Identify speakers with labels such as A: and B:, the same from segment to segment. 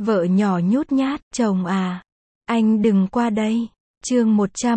A: Vợ nhỏ nhút nhát, chồng à, anh đừng qua đây. Chương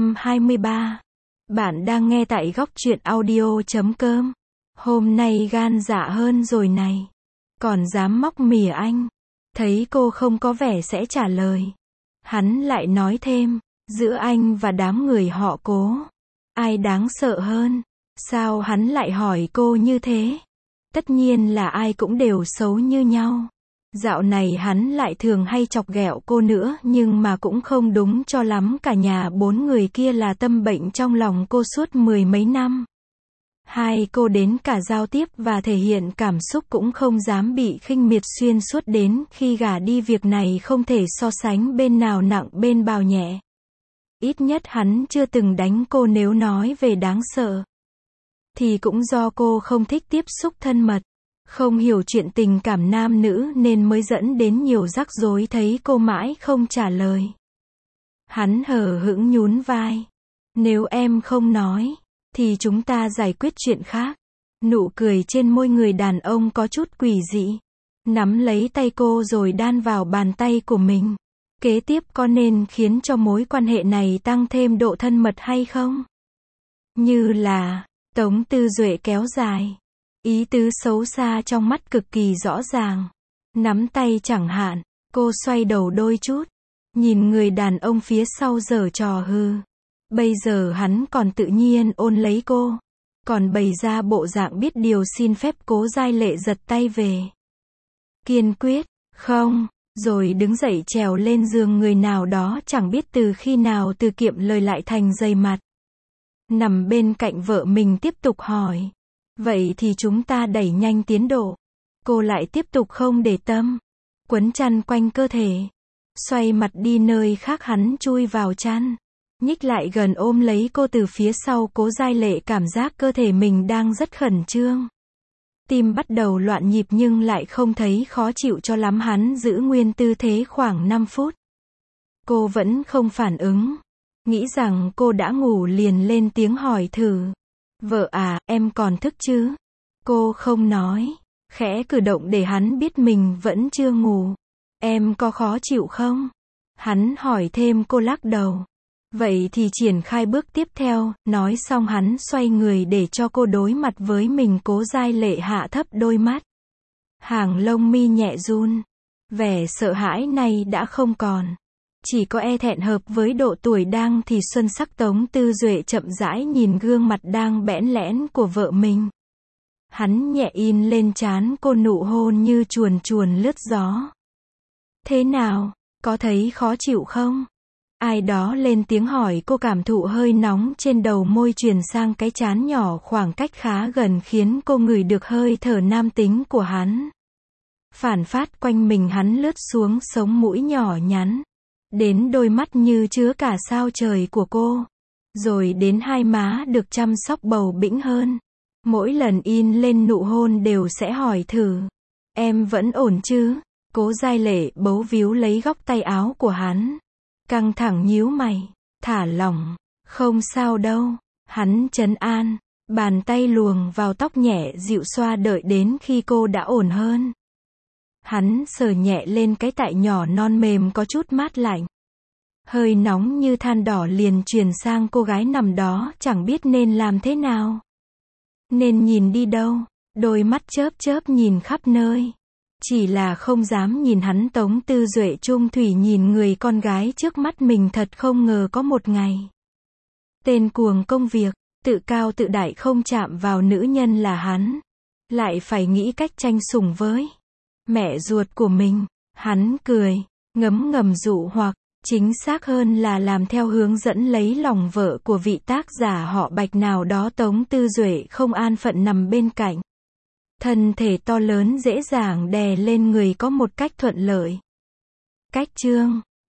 A: 123. Bạn đang nghe tại góc truyện audio.com. Hôm nay gan dạ hơn rồi này. Còn dám móc mỉa anh. Thấy cô không có vẻ sẽ trả lời. Hắn lại nói thêm, giữa anh và đám người họ Cố, ai đáng sợ hơn? Sao hắn lại hỏi cô như thế? Tất nhiên là ai cũng đều xấu như nhau. Dạo này hắn lại thường hay chọc ghẹo cô nữa, nhưng mà cũng không đúng cho lắm, cả nhà 4 người kia là tâm bệnh trong lòng cô suốt 10 mấy năm. Hai cô đến cả giao tiếp và thể hiện cảm xúc cũng không dám bị khinh miệt xuyên suốt, đến khi gả đi việc này không thể so sánh bên nào nặng bên bào nhẹ. Ít nhất hắn chưa từng đánh cô, nếu nói về đáng sợ thì cũng do cô không thích tiếp xúc thân mật, không hiểu chuyện tình cảm nam nữ nên mới dẫn đến nhiều rắc rối. Thấy cô mãi không trả lời, hắn hờ hững nhún vai. Nếu em không nói, thì chúng ta giải quyết chuyện khác. Nụ cười trên môi người đàn ông có chút quỷ dị. Nắm lấy tay cô rồi đan vào bàn tay của mình. Kế tiếp có nên khiến cho mối quan hệ này tăng thêm độ thân mật hay không? Như là, Tống Tư Duệ kéo dài. Ý tứ xấu xa trong mắt cực kỳ rõ ràng. Nắm tay chẳng hạn. Cô xoay đầu đôi chút, nhìn người đàn ông phía sau giở trò hư. Bây giờ hắn còn tự nhiên ôn lấy cô, còn bày ra bộ dạng biết điều xin phép. Cố Giai Lệ giật tay về. Kiên quyết, không, rồi đứng dậy trèo lên giường người nào đó chẳng biết từ khi nào, từ kiệm lời lại thành dày mặt. Nằm bên cạnh vợ mình tiếp tục hỏi. Vậy thì chúng ta đẩy nhanh tiến độ. Cô lại tiếp tục không để tâm, quấn chăn quanh cơ thể, xoay mặt đi nơi khác. Hắn chui vào chăn, nhích lại gần ôm lấy cô từ phía sau. Cố Giai Lệ cảm giác cơ thể mình đang rất khẩn trương. Tim bắt đầu loạn nhịp nhưng lại không thấy khó chịu cho lắm. Hắn giữ nguyên tư thế khoảng 5 phút. Cô vẫn không phản ứng. Nghĩ rằng cô đã ngủ liền lên tiếng hỏi thử. Vợ à, em còn thức chứ? Cô không nói, khẽ cử động để hắn biết mình vẫn chưa ngủ. Em có khó chịu không? Hắn hỏi thêm. Cô lắc đầu. Vậy thì triển khai bước tiếp theo. Nói xong hắn xoay người để cho cô đối mặt với mình. Cố Giai Lệ hạ thấp đôi mắt, hàng lông mi nhẹ run. Vẻ sợ hãi này đã không còn, chỉ có e thẹn. Hợp với độ tuổi đang thì xuân sắc, Tống Tư Duệ chậm rãi nhìn gương mặt đang bẽn lẽn của vợ mình. Hắn nhẹ in lên trán cô, nụ hôn như chuồn chuồn lướt gió. Thế nào, có thấy khó chịu không? Ai đó lên tiếng hỏi. Cô cảm thụ hơi nóng trên đầu môi truyền sang cái trán nhỏ khoảng cách khá gần, khiến cô ngửi được hơi thở nam tính của hắn. Phản phát quanh mình hắn lướt xuống sống mũi nhỏ nhắn, đến đôi mắt như chứa cả sao trời của cô, rồi đến hai má được chăm sóc bầu bĩnh hơn. Mỗi lần in lên nụ hôn đều sẽ hỏi thử. Em vẫn ổn chứ? Cố Giai Lệ bấu víu lấy góc tay áo của hắn, căng thẳng nhíu mày. Thả lỏng, không sao đâu. Hắn trấn an, bàn tay luồn vào tóc nhẹ dịu xoa. Đợi đến khi cô đã ổn hơn, hắn sờ nhẹ lên cái tại nhỏ non mềm có chút mát lạnh. Hơi nóng như than đỏ liền truyền sang cô gái nằm đó, chẳng biết nên làm thế nào, nên nhìn đi đâu. Đôi mắt chớp chớp nhìn khắp nơi, chỉ là không dám nhìn hắn. Tống Tư Duệ trung thủy nhìn người con gái trước mắt mình. Thật không ngờ có một ngày, tên cuồng công việc, tự cao tự đại không chạm vào nữ nhân là hắn, lại phải nghĩ cách tranh sủng với mẹ ruột của mình. Hắn cười, ngấm ngầm dụ hoặc, chính xác hơn là làm theo hướng dẫn lấy lòng vợ của vị tác giả họ Bạch nào đó. Tống Tư Duệ không an phận nằm bên cạnh, thân thể to lớn dễ dàng đè lên người có một cách thuận lợi. Cách chương